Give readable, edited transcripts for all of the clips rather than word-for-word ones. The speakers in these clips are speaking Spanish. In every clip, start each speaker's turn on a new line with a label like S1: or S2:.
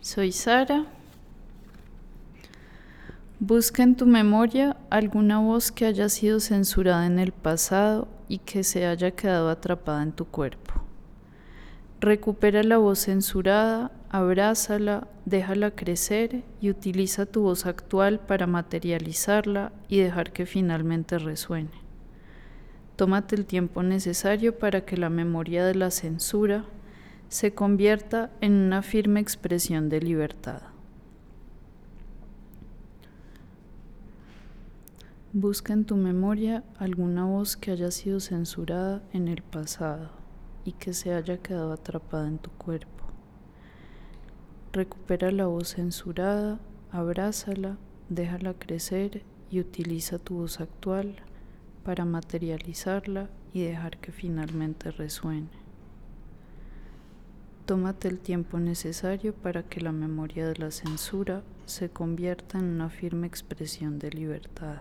S1: Soy Sara. Busca en tu memoria alguna voz que haya sido censurada en el pasado y que se haya quedado atrapada en tu cuerpo. Recupera la voz censurada, abrázala, déjala crecer y utiliza tu voz actual para materializarla y dejar que finalmente resuene. Tómate el tiempo necesario para que la memoria de la censura se convierta en una firme expresión de libertad. Busca en tu memoria alguna voz que haya sido censurada en el pasado y que se haya quedado atrapada en tu cuerpo. Recupera la voz censurada, abrázala, déjala crecer y utiliza tu voz actual para materializarla y dejar que finalmente resuene. Tómate el tiempo necesario para que la memoria de la censura se convierta en una firme expresión de libertad.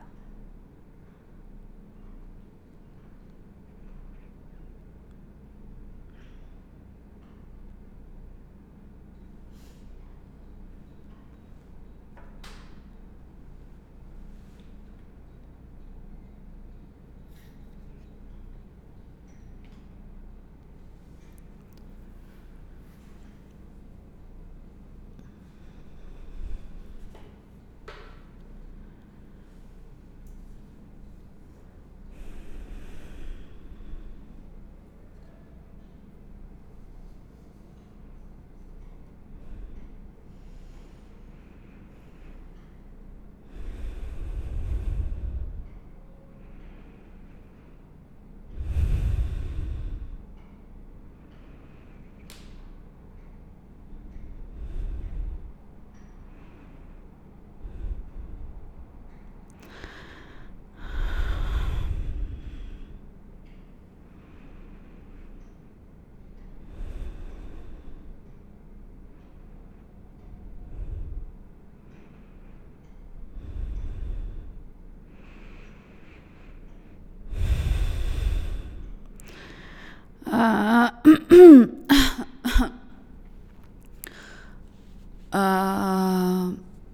S1: Ah, ah,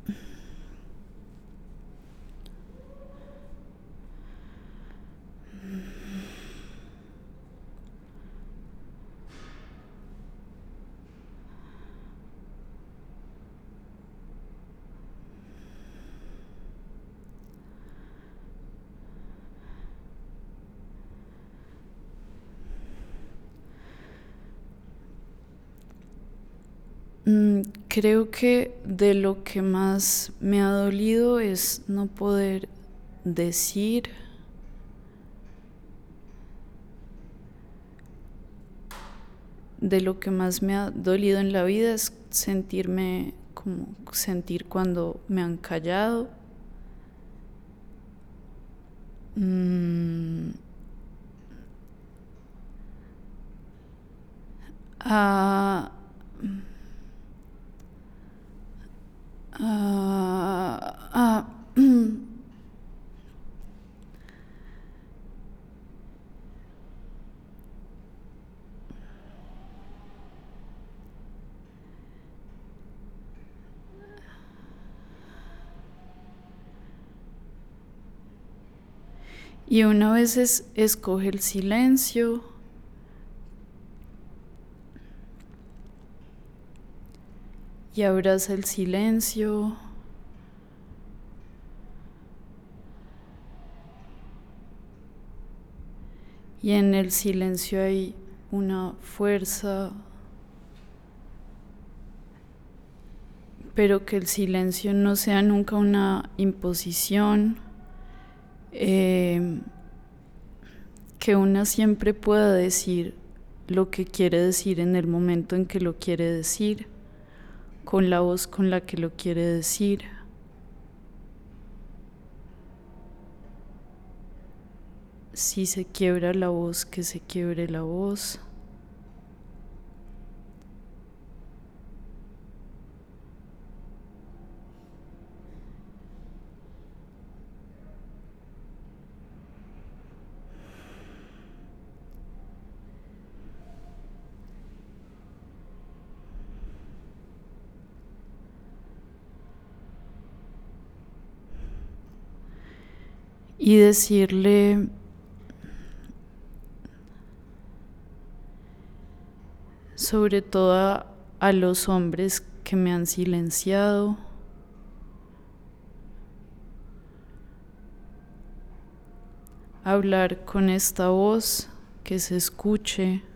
S1: Creo que de lo que más me ha dolido es no poder decir de lo que más me ha dolido en la vida es sentirme como sentir cuando me han callado. Mm, ah, ah, ah, Y una vez escoge el silencio y abraza el silencio. Y en el silencio hay una fuerza, pero que el silencio no sea nunca una imposición, que una siempre pueda decir lo que quiere decir en el momento en que lo quiere decir, con la voz con la que lo quiere decir. Si se quiebra la voz, que se quiebre la voz. y decirle sobre todo a los hombres que me han silenciado, hablar con esta voz, que se escuche,